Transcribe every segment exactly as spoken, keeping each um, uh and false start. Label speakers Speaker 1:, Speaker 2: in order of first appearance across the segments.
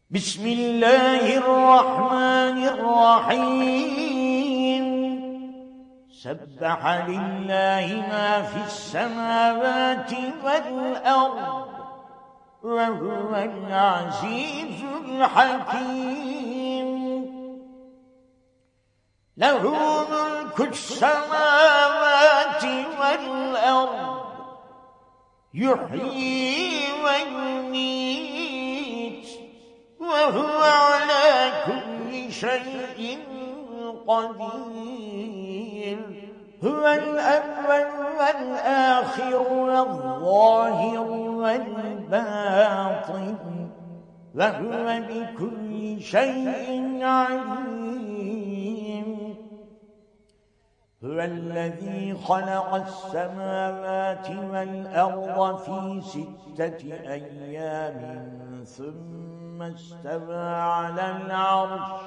Speaker 1: بسم الله الرحمن الرحيم سبح لله ما في السماوات والأرض وهو العزيز الحكيم له ملك السماوات والأرض يحيي ويميت وهو على كل شيء قدير هو الأول والآخر والظاهر والباطن وهو بكل شيء عليم هو الذي خلق السماوات والأرض في ستة أيام ثم استوى على العرش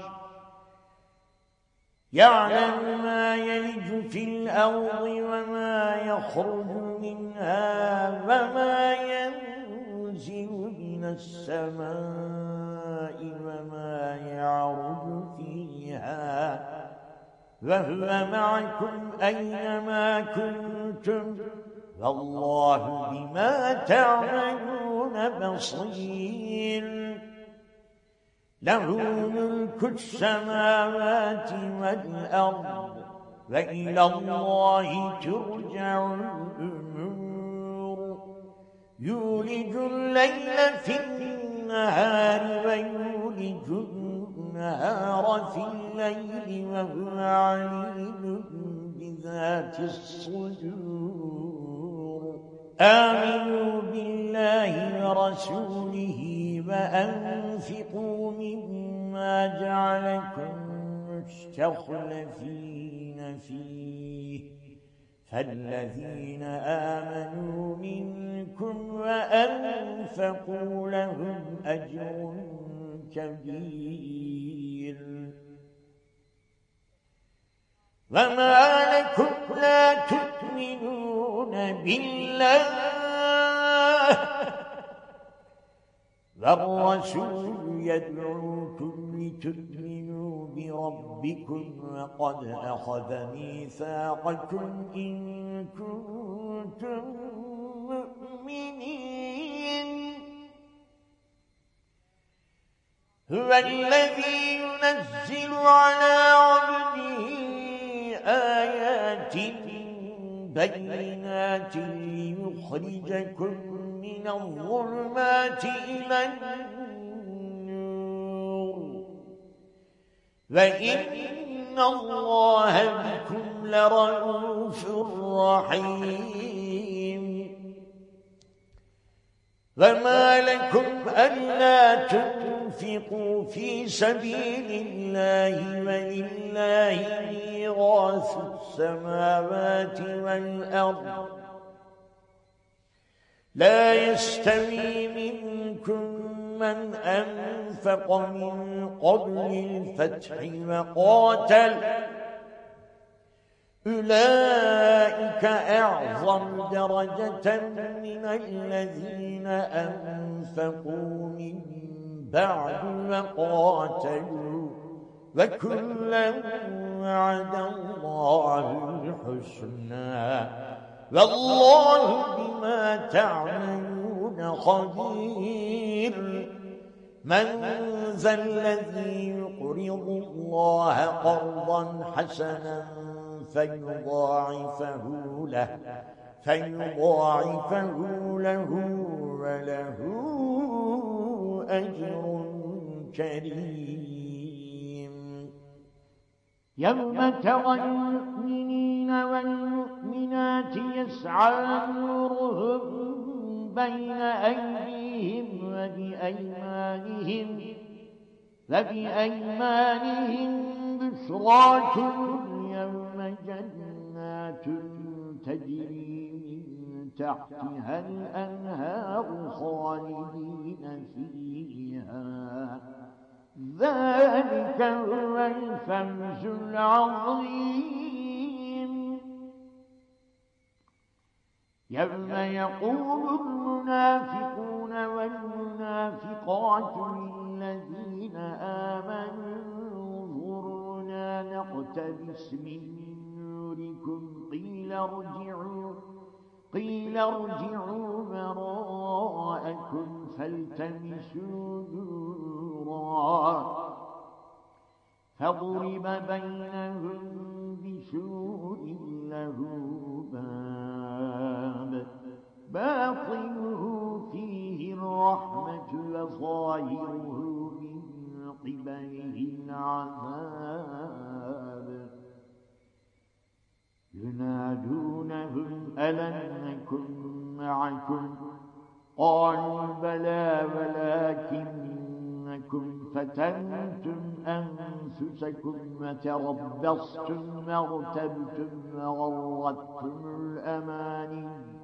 Speaker 1: يعلم ما يلج في الأرض وما يخرج منها وما ينزل من السماء وما يعرج فيها وهو معكم أينما كنتم والله بما تعملون بصير له ملك السماوات والأرض وإلى الله ترجع الأمور يولج الليل في النهار ويولج النهار في الليل وهو عليم بذات الصدور آمنوا بالله ورسوله وأنفقوا مما جعلكم مستخلفين فيه فالذين آمنوا منكم وأنفقوا لهم أجر كبير وما لكم لا تؤمنون بالله والرسول يدعوكم لتؤمنوا بربكم وقد أخذ ميثاقكم إن كنتم مؤمنين هو الذي ينزل على عبده آيات بينات ليخرجكم من الظلمات إلى النور وإن الله بكم لرؤوف رحيم وما لكم ألا تنفقوا في سبيل الله ولله ميراث السماوات والأرض لا يستوي منكم من أنفق من قبل الفتح وقاتل أولئك أعظم درجة من الذين أنفقوا من بعد وقاتلوا وكلا وعد الله الحسنى والله بما تعملون خبير من ذا الذي يقرض الله قرضا حسنا فيضاعفه له فيضاعفه له وله أجر كريم يوم ترى المؤمنين والمؤمنات يسعى نورهم بين أيديهم وبأيمانهم وبأيمانهم بشراكم اليوم جنات تجري من تحتها الأنهار خالدين فيها ذلك هو الفوز العظيم يوم يقول المنافقون والمنافقات للذين نقتبس من نوركم قيل ارجعوا قيل ارجعوا وراءكم فالتمسوا نورا فضرب بينهم بسور له باب باطنه فيه الرحمة وظاهره من قبله العذاب ينادونهم ألم نكن معكم قالوا بلى ولكنكم فتنتم أنفسكم وتربصتم وارتبتم وغرتكم الأماني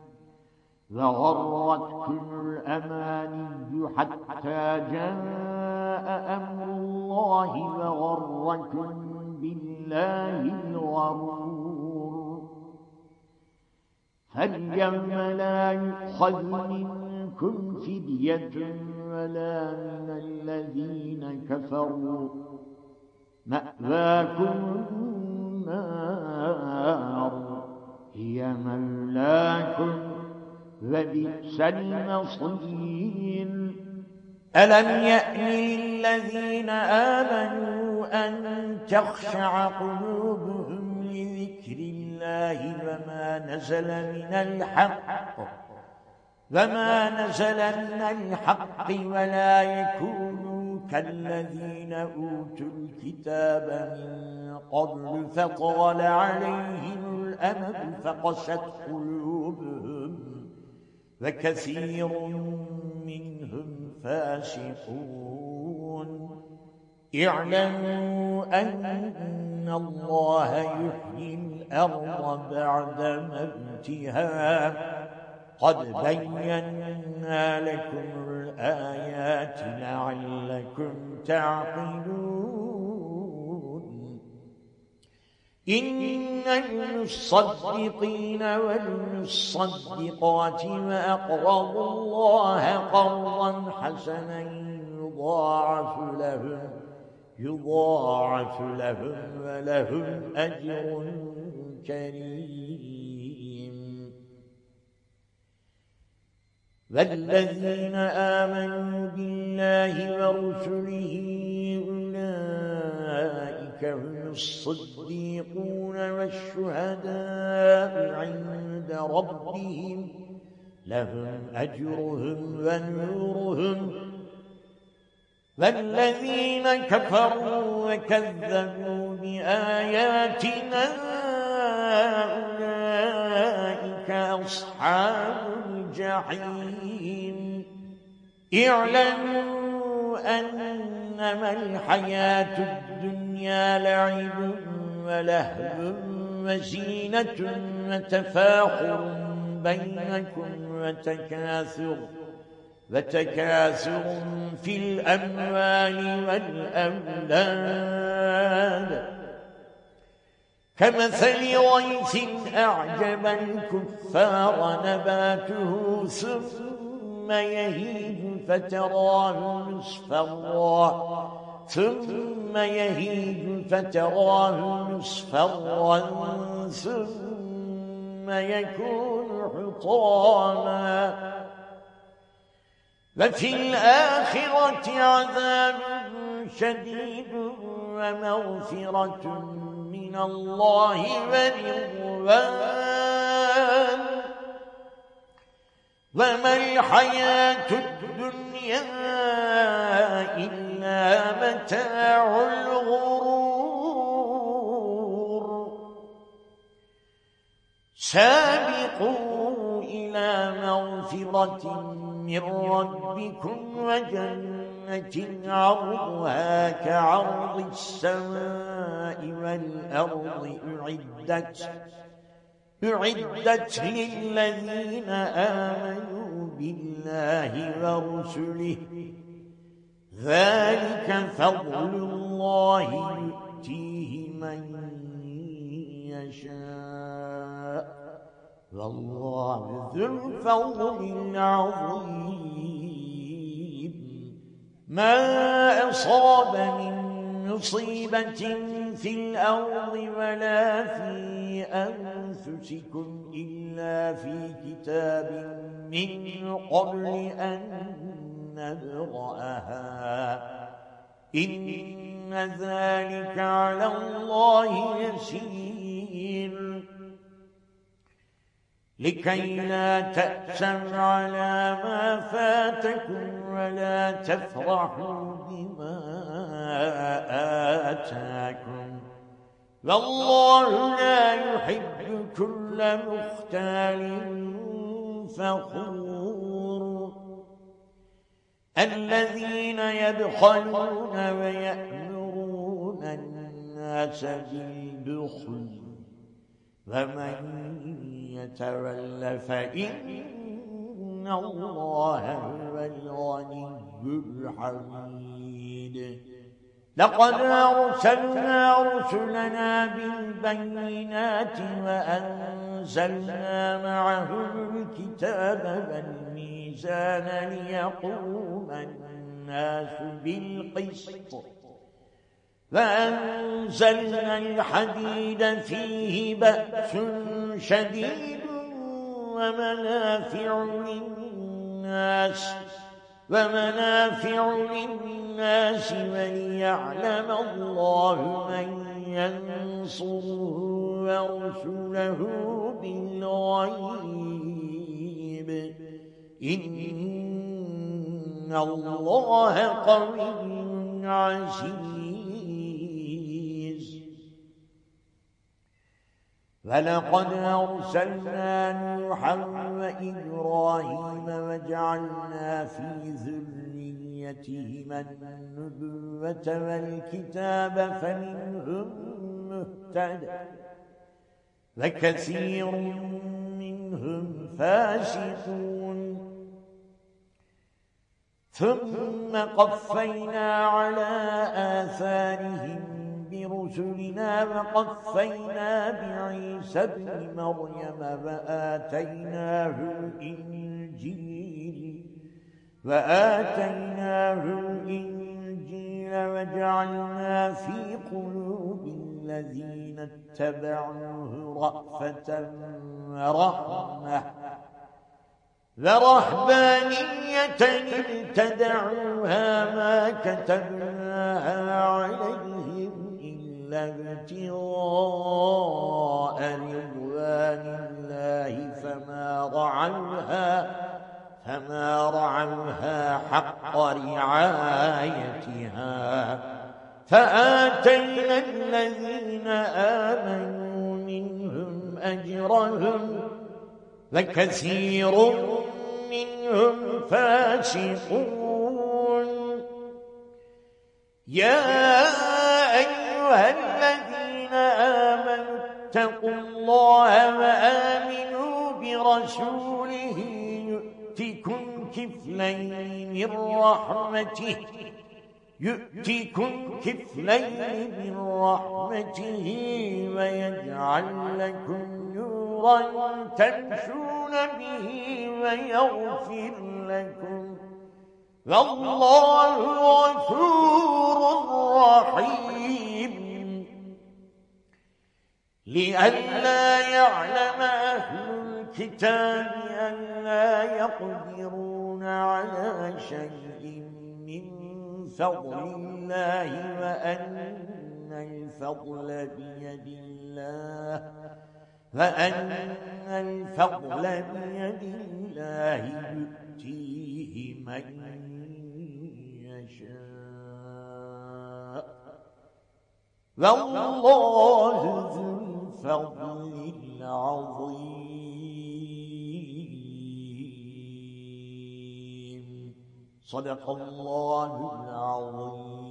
Speaker 1: وغرتكم الأماني حتى جاء أمر الله وغركم بالله الغرور فاليوم لا يؤخذ منكم فدية ولا من الذين كفروا مأواكم النار هي مولاكم وبئس المصير ألم يأن للذين آمنوا أن تخشع قلوبهم لذكر الله وما نزل من الحق وما نزل من الحق ولا يكونوا كالذين أوتوا الكتاب من قبل فطال عليهم الأمد فقست قلوبهم وكثير منهم فاسقون اعلموا أن الله يحيي الأرض بعد موتها قد بينا لكم الآيات لعلكم تعقلون إن المصدقين والمصدقات وأقرضوا الله قرضا حسنا يضاعف لهم يضاعف لهم ولهم أجر كريم والذين آمنوا بالله ورسله أولئك هم الصديقون والشهداء عند ربهم لهم أجرهم ونورهم والذين كفروا وكذبوا بآياتنا أولئك أصحاب الجحيم اعلموا أنما الحياة الدنيا لعب ولهو وزينة وتفاخر بينكم وتكاثر وتكاثر في الأموال والأولاد كمثل غيث أعجب الكفار نباته ثم يهيج فتراه مصفرا ثم يهيج فتراه مصفرا ثم يكون حطاما وفي الآخرة عذاب شديد ومغفرة من الله ورضوان وما الحياة الدنيا إلا متاع الغرور سابقوا إلى مغفرة من ربكم وجنة عرضها كعرض السماء والأرض أعدت أعدت للذين آمنوا بالله ورسله ذلك فضل الله يؤتيه من يشاء والله ذو الفضل العظيم ما أصاب من مصيبة في الأرض ولا في أنفسكم إلا في كتاب من قبل أن نبرأها إن ذلك على الله يسير لكي لا تأسوا على ما فاتكم ولا تفرحوا بما آتاكم والله لا يحب كل مختال فخور الذين يبخلون ويأمرون الناس بالبخل ومن يتول فإن الله هو الغني الحميد لقد أرسلنا رسلنا بالبينات وأنزلنا معهم الكتاب والميزان ليقوم الناس بالقسط وأنزلنا الحديد فيه بأس شديد ومنافع للناس ومنافع للناس وليعلم الله من ينصره ورسله بالغيب إن الله قوي عزيز ولقد أرسلنا نوحا وإبراهيم وجعلنا في ذريتهما النبوة والكتاب فمنهم مهتد وكثير منهم فاسقون ثم قفينا على آثارهم برسلنا وقفينا بعيسى ابن مريم وآتيناه الإنجيل وآتيناه الإنجيل وجعلنا في قلوب الذين اتبعوه رأفة ورحمة ورهبانية ابتدعوها ما كتبناها عليهم إلا ابتغاء رضوان الله فما رعوها فما رعوها حق رعايتها فآتينا الذين آمنوا منهم أجرهم وكثير منهم فاسقون يا أيها الذين آمنوا اتقوا الله وآمنوا برسوله يؤتكم كفلين من رحمته يؤتكم كفلين من رحمته ويجعل لكم نورا تمشون به ويغفر لكم والله غفور رحيم لئلا يعلم أهل الكتاب ألا يقدرون على شيء من فضل الله وأن الفضل بيد الله وأن الفضل بيد الله يؤتيه من يشاء والله ذو الفضل العظيم صدق الله العظيم.